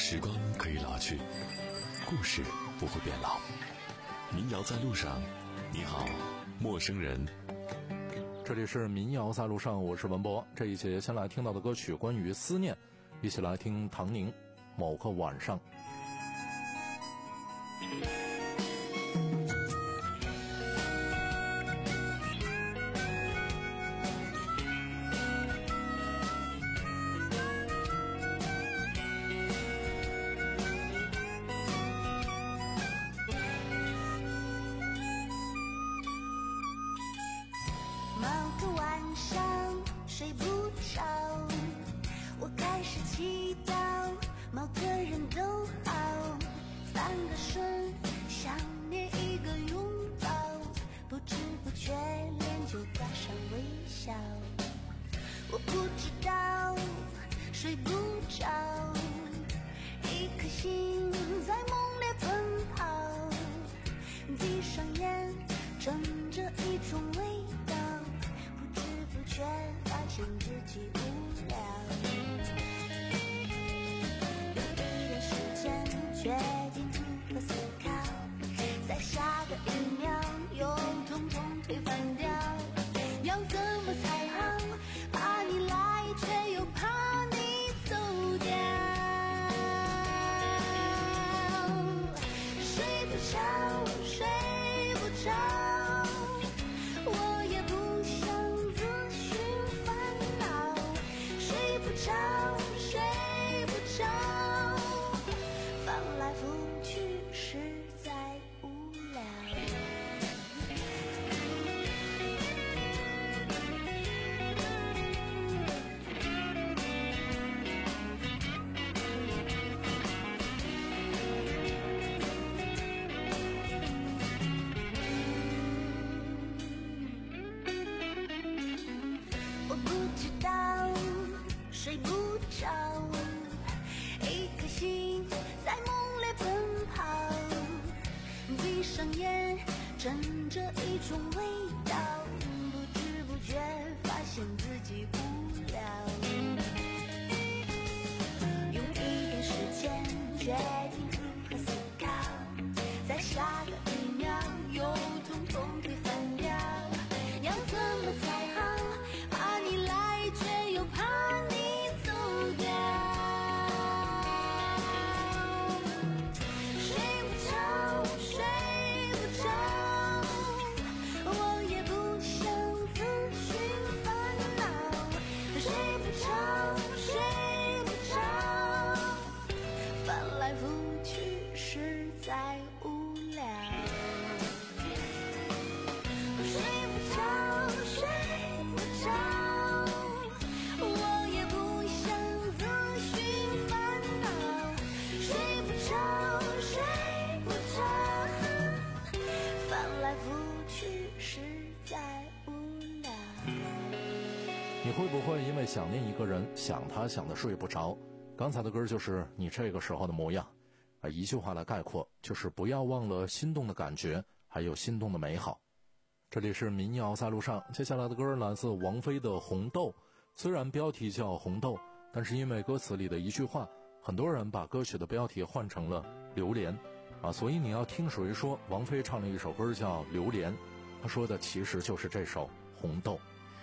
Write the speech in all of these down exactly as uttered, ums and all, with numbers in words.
时光可以老去，故事不会变老。民谣在路上，你好，陌生人。 这里是民谣在路上，我是文博。这一节先来听到的歌曲关于思念，一起来听唐宁某个晚上。 祈祷某个人都好，翻个身，想念一个拥抱，不知不觉脸就挂上微笑。我不知道，睡不着，一颗心在梦里奔跑，闭上眼，枕着一种味道，不知不觉发现自己无聊。决定和思考，在下个一秒又统统推翻掉，要怎么才好？怕你来，却又怕你走掉。睡不着，睡不着，我也不想自寻烦恼。睡不着，睡不着，翻来覆去实在无聊。我不知道，睡不着，一颗心在梦里奔跑，闭上眼，枕着一种味道，不知不觉发现自己无聊。用一点时间决定和思考，在下个一秒又统统推翻掉，要怎么才好？怕你来，却又怕你走掉。 你会不会因为想念一个人，想他想得睡不着？刚才的歌就是你这个时候的模样，而一句话来概括，就是不要忘了心动的感觉，还有心动的美好。这里是民谣在路上，接下来的歌来自王菲的《红豆》。虽然标题叫红豆，但是因为歌词里的一句话，很多人把歌曲的标题换成了榴莲啊，所以你要听谁说王菲唱了一首歌叫榴莲，她说的其实就是这首红豆。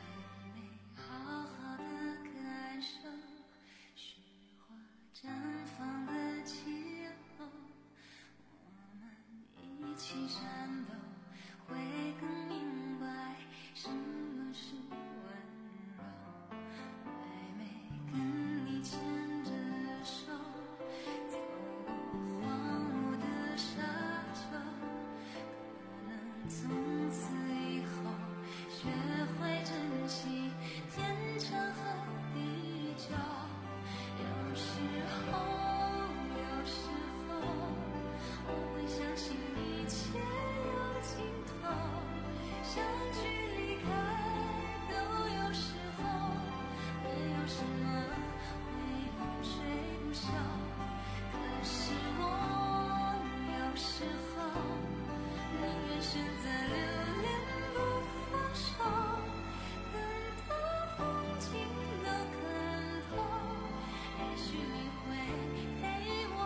从此以后学会珍惜天长和地久，有时候有时候我会相信一切有尽头，相聚离开都有时候，没有什么会永垂不朽，可是我有时候宁愿选择留恋不放手，等到风景都看透，也许你会陪我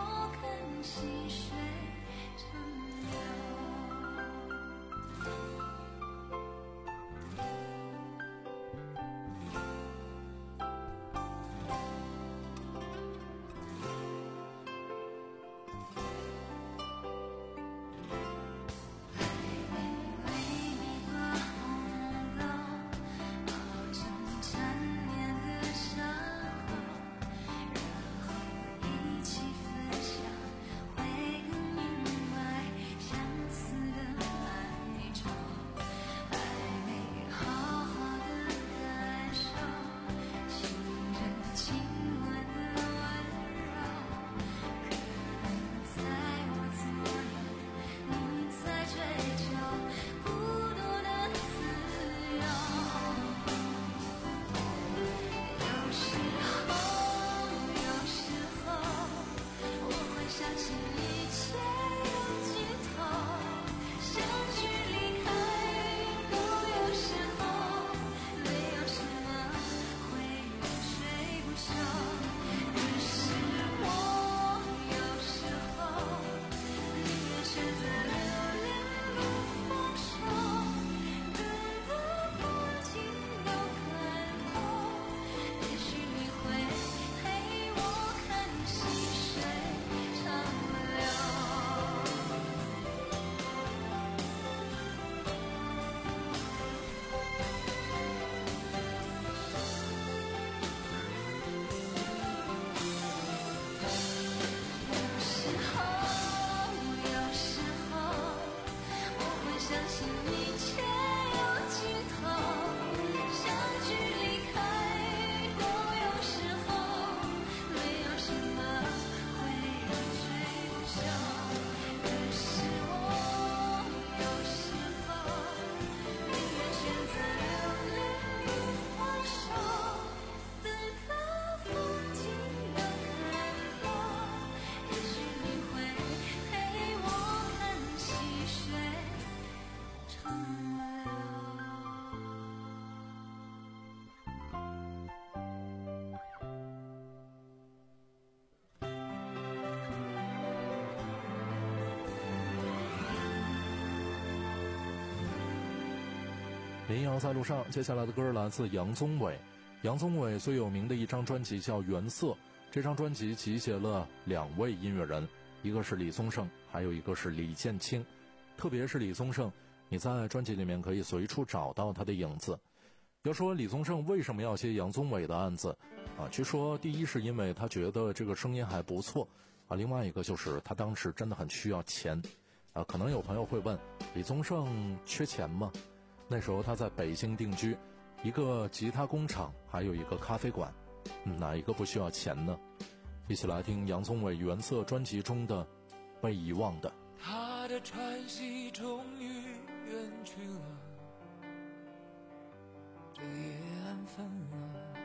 民谣在路上，接下来的歌来自杨宗纬。杨宗纬最有名的一张专辑叫《原色》，这张专辑集结了两位音乐人，一个是李宗盛，还有一个是李建清。特别是李宗盛，你在专辑里面可以随处找到他的影子。要说李宗盛为什么要接杨宗纬的案子啊？据说第一是因为他觉得这个声音还不错啊，另外一个就是他当时真的很需要钱啊。可能有朋友会问，李宗盛缺钱吗？那时候他在北京定居，一个吉他工厂，还有一个咖啡馆，嗯，哪一个不需要钱呢？一起来听杨宗纬原色专辑中的《被遗忘的》。 他的喘息终于远去了，这夜暗分了，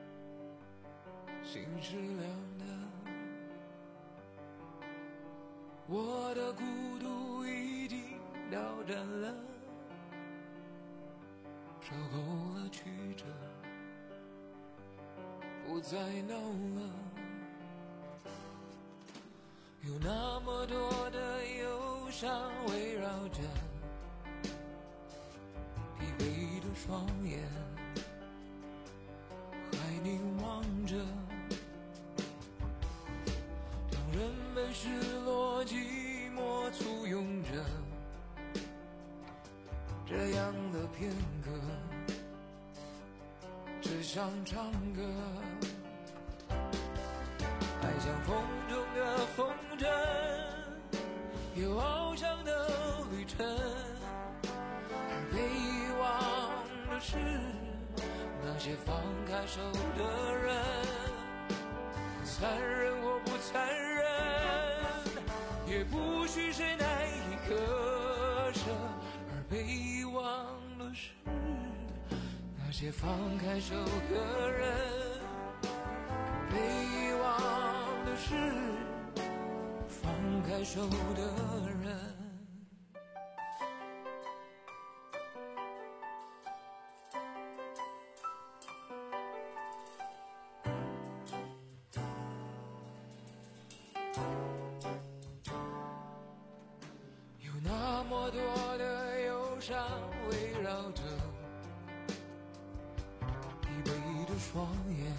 心是凉的，我的孤独已经了断了，受够了曲折，不再闹了，有那么多的忧伤围绕着疲惫的双眼，还凝望着，当人们失落寂寞簇拥着，这样的片刻只想唱歌，还像风中的风筝，有翱翔的旅程，而被遗忘的是那些放开手的人，残忍或不残忍，也不许谁难以割舍，而被遗忘的是那些放开手的人，被遗忘的是放开手的人。有那么多的忧伤围绕着疲惫的双眼，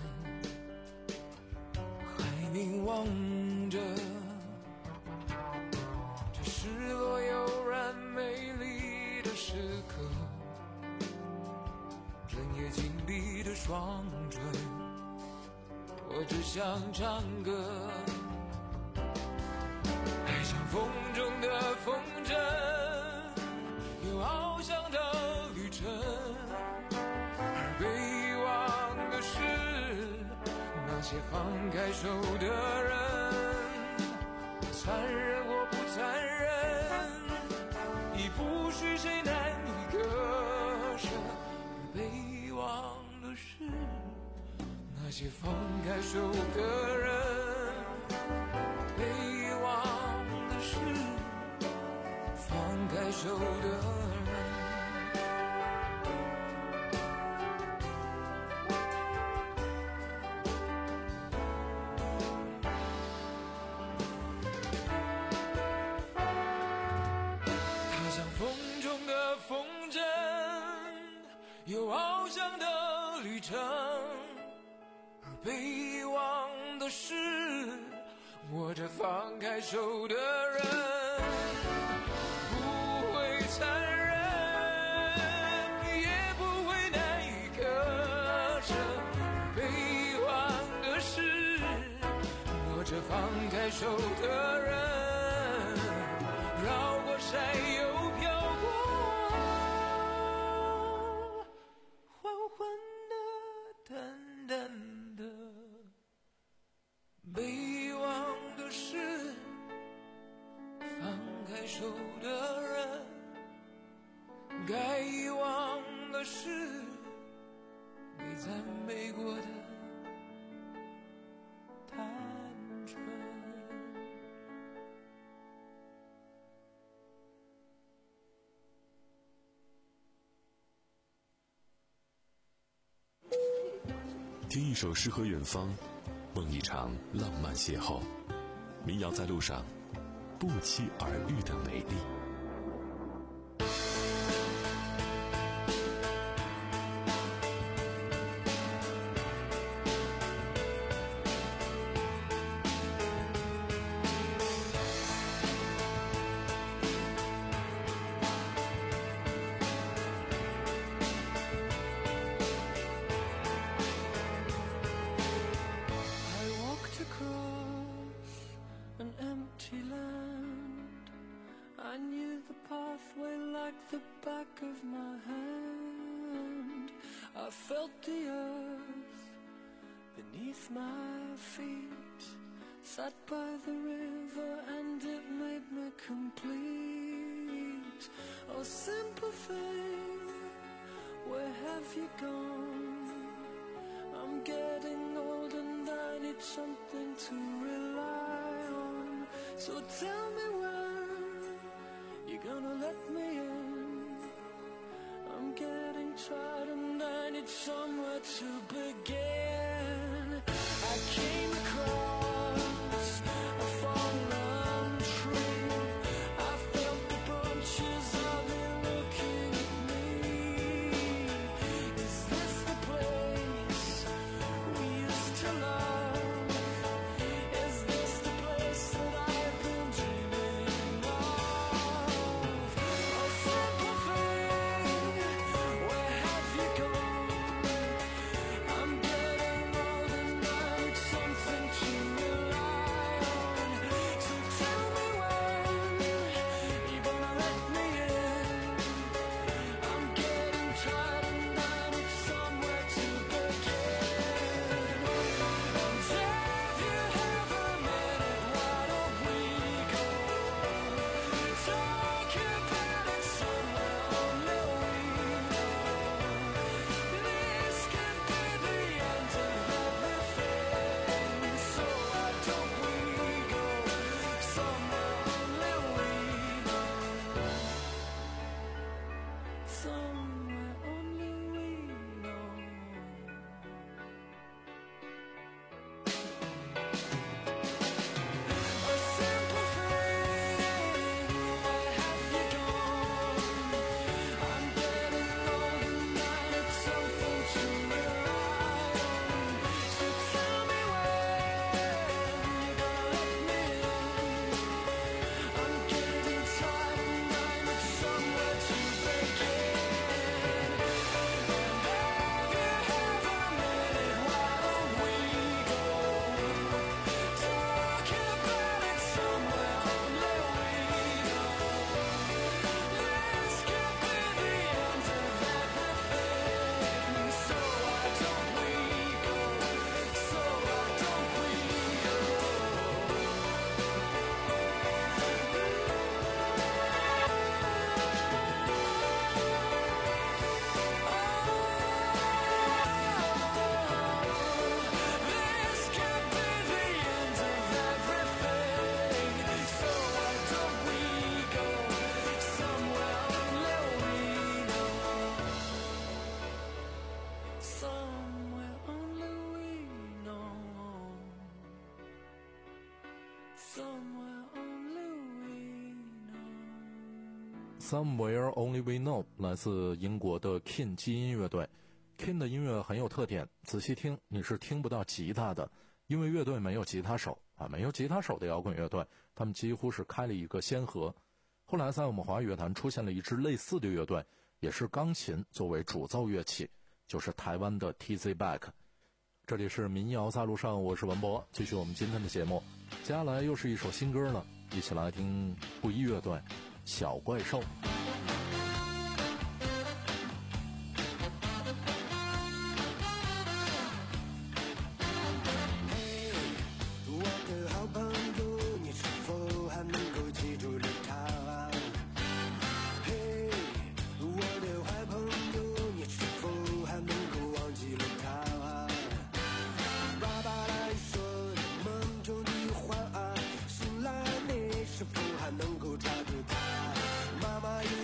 还凝望着这失落悠然美丽的时刻，整夜紧闭的双唇，我只想唱歌，还像风中的风筝，有翱翔的旅程，而被遗忘的是那些放开手的人，残忍或不残忍，已不许谁难以割舍，而被遗忘的是那些放开手的人，被遗忘的是放开手的人。它像风中的风筝，有翱翔的旅程，而被遗忘的是握着放开手的人，不会残忍，也不会难以割舍，被遗忘的是握着放开手的人，绕过山又飘过，缓缓的淡淡的，被遗忘的是放开手的人，该遗忘的是没赞美过的单纯。 听一首诗和远方，梦一场浪漫邂逅。民谣在路上，不期而遇的美丽。 like the back of my hand. I felt the earth beneath my feet, sat by the river and it made me complete. Oh, simple thing, where have you gone? I'm getting old and I need something to rely on. So tell me when you're gonna let me in. I'm getting tired and I need somewhere to begin. I came across a fallen tree. I felt the branches of it looking at me. Is this the place we used to love? Is this the place that I've been dreaming of? Oh, simple thing, where have you gone? I'm getting old and I need something to rely on. So tell me when you're gonna let me in. I'm getting tired and I need somewhere to begin. And if you have a minute, why don't we go talk about it somewhere only we know. This could be the end of everything. So why don't we go somewhere only we know. Somewhere only we know. A simple thing, where have you gone? I'm getting old and I need something to rely on. So tell me when you're gonna let me in. I'm getting tired and I need somewhere to begin. And if you have a minute, why don't we go talk about it somewhere only we know. This could be the end of everything. So why don't we go? So why don't we go? This could be the end of everything. So why don't we go somewhere only we know? Somewhere only we know. Somewhere only we know. Somewhere Only We Know 来自英国的 King 基因乐队。King 的音乐很有特点，仔细听你是听不到吉他的，因为乐队没有吉他手啊，没有吉他手的摇滚乐队，他们几乎是开了一个先河。后来在我们华语乐坛出现了一支类似的乐队，也是钢琴作为主奏乐器，就是台湾的 T Z Back。这里是民谣在路上，我是文博，继续我们今天的节目。接下来又是一首新歌了，一起来听布衣乐队《小怪兽》。 我的好朋友，你是否还能够记住了他？嘿，我的坏朋友，你是否还能够忘记了他？爸爸来说你梦中的话，醒来你是否还能够抓住他？妈妈有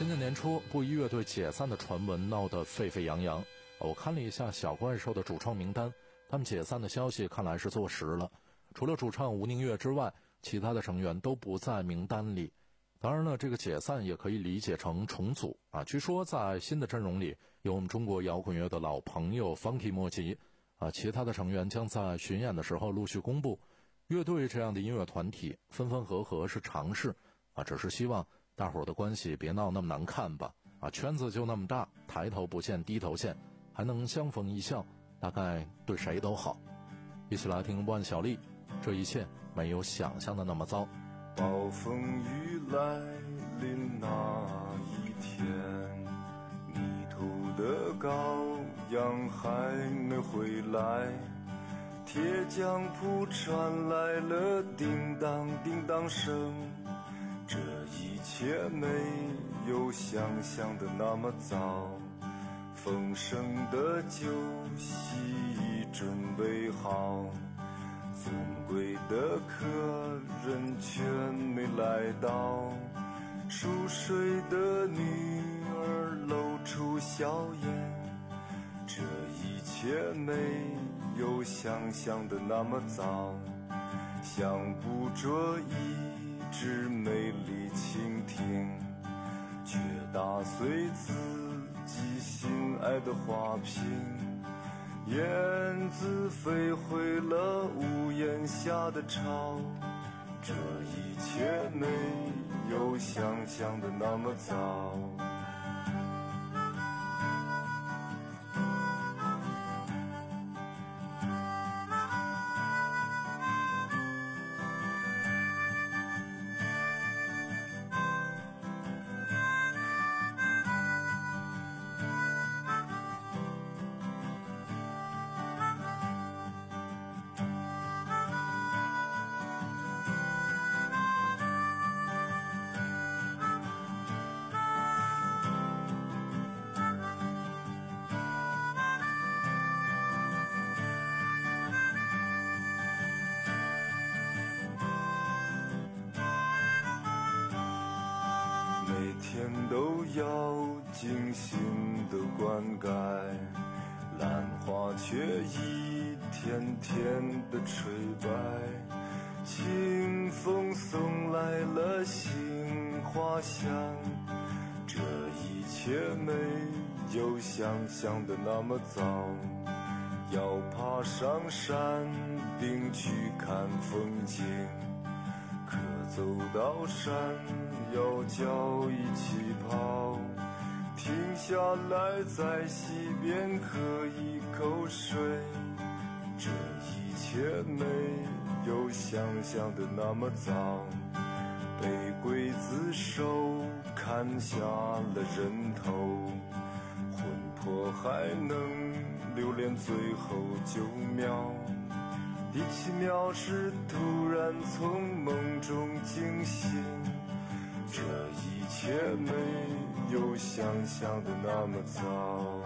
今年年初，布衣乐队解散的传闻闹得沸沸扬扬。我看了一下小怪兽的主创名单，他们解散的消息看来是坐实了。除了主唱吴宁月之外，其他的成员都不在名单里。当然了，这个解散也可以理解成重组啊。据说在新的阵容里有我们中国摇滚乐的老朋友 Funky 莫吉啊，其他的成员将在巡演的时候陆续公布。乐队这样的音乐团体分分合合是常事啊，只是希望大伙儿的关系别闹那么难看吧啊，圈子就那么大，抬头不见低头见，还能相逢一笑，大概对谁都好。一起来听万晓利，这一切没有想象的那么糟。 暴风雨来临那一天，迷途的羔羊还没回来，铁匠铺传来了叮当叮当声，这一切没有想象的那么糟，丰盛的酒席已准备好，尊贵的客人全没来到，熟睡的女儿露出笑颜，这一切没有想象的那么糟，想捕捉一只美丽蜻蜓，却打碎自己心爱的花瓶，燕子飞回了屋檐下的巢，这一切没有想象的那么糟。每天都要精心的灌溉，兰花却一天天的垂败，清风送来了杏花香，这一切没有想象的那么糟，要爬上山顶去看风景，可走到山要脚一起跑，停下来在溪边喝一口水，这一切没有想象的那么糟，被刽子手砍下了人头，魂魄还能留恋最后九秒，第七秒是突然从梦中惊醒，这一切没有想象的那么糟。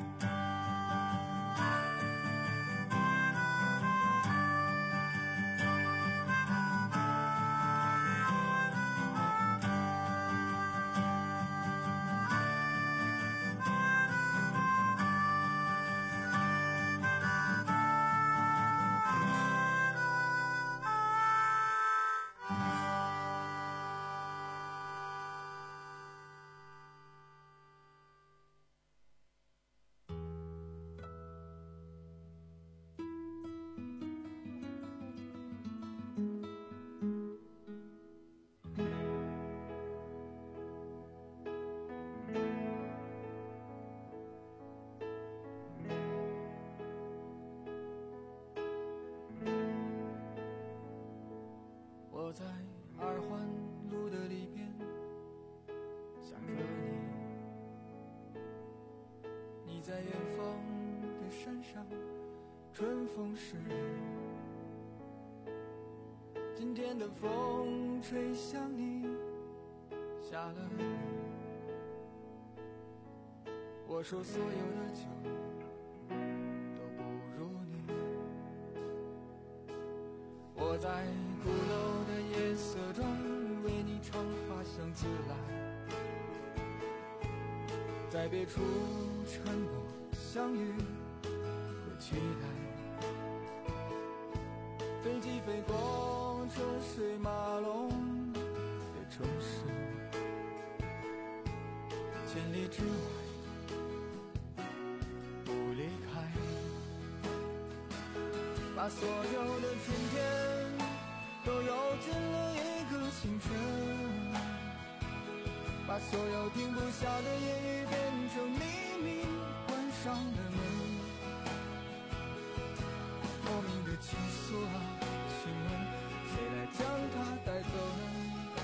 我在二环路的里边想着你，你在远方的山上，春风十里，今天的风吹向你，下了雨，我说所有的酒都不如你，我在鼓楼的夜色中为你唱花香自来， 在别处沉默相遇和期待，飞机飞过车水马龙的城市，千里之外不离开，把所有的春天都揉进了一个清晨，把所有停不下的言语变成秘密，关上了门。莫名的情愫啊，请问谁来将它带走呢？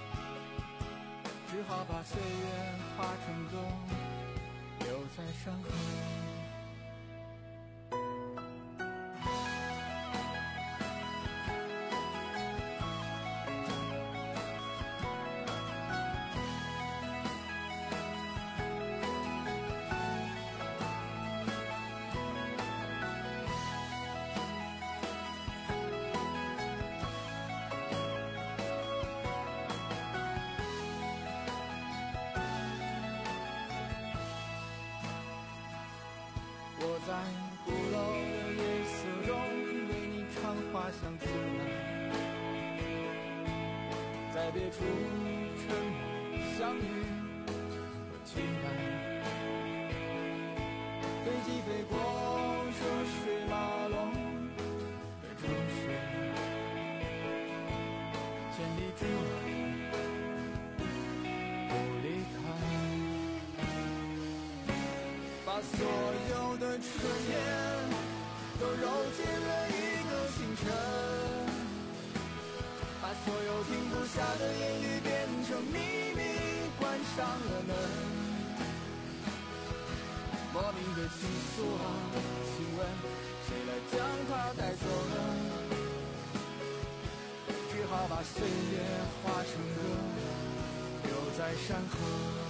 只好把岁月化成歌，留在山河。我在鼓楼的夜色中为你唱花香自来，在别处沉默相遇和期待，飞机飞过车水马龙的城市，千里之外不离开，把所有的春天都揉进了一个清晨，把所有停不下的言语变成秘密，关上了门。莫名的情愫啊，请问谁来将它带走呢？只好把岁月化成歌，留在山河。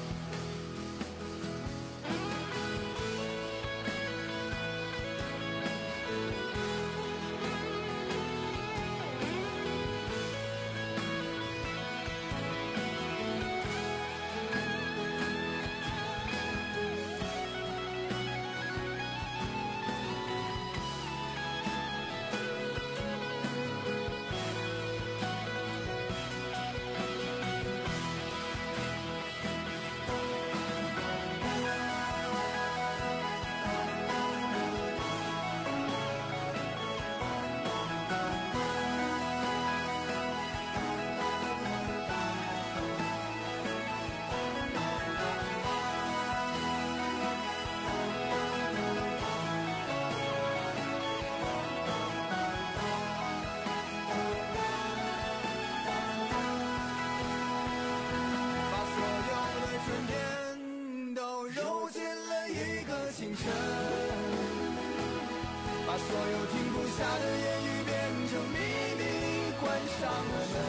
把所有停不下的言语变成秘密，关上了门。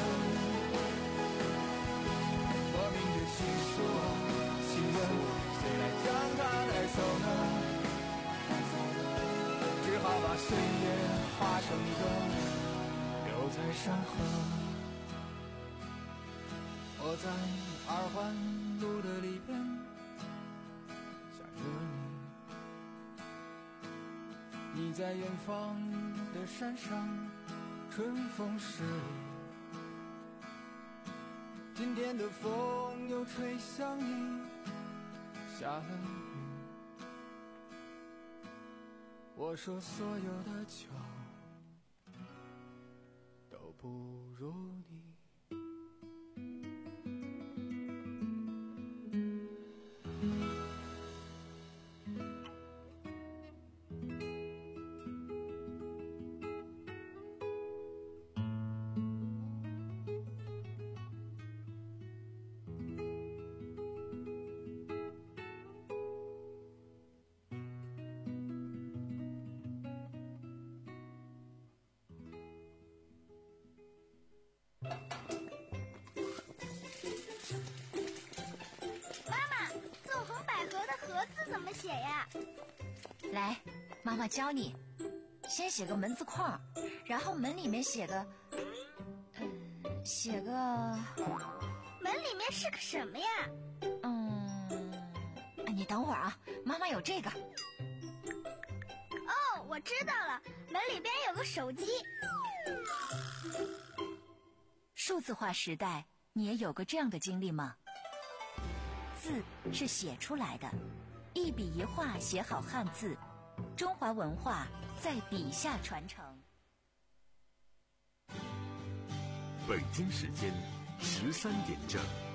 莫名的情愫啊，请问谁来将它带走呢？只好把岁月化成歌，留在山河。我在二环路的里边想着你，你在远方的山上，春风十里。今天的风又吹向你，下了雨。我说所有的酒都不如你。 怎么写呀？ 来，妈妈教你。先写个门字框，然后门里面写个，嗯，写个。 门里面是个什么呀？ 嗯，你你等会儿啊，妈妈有这个。 哦，我知道了，门里边有个手机。 数字化时代，你也有过这样的经历吗？字是写出来的，一笔一画写好汉字，中华文化在笔下传承。 北京时间十三点整。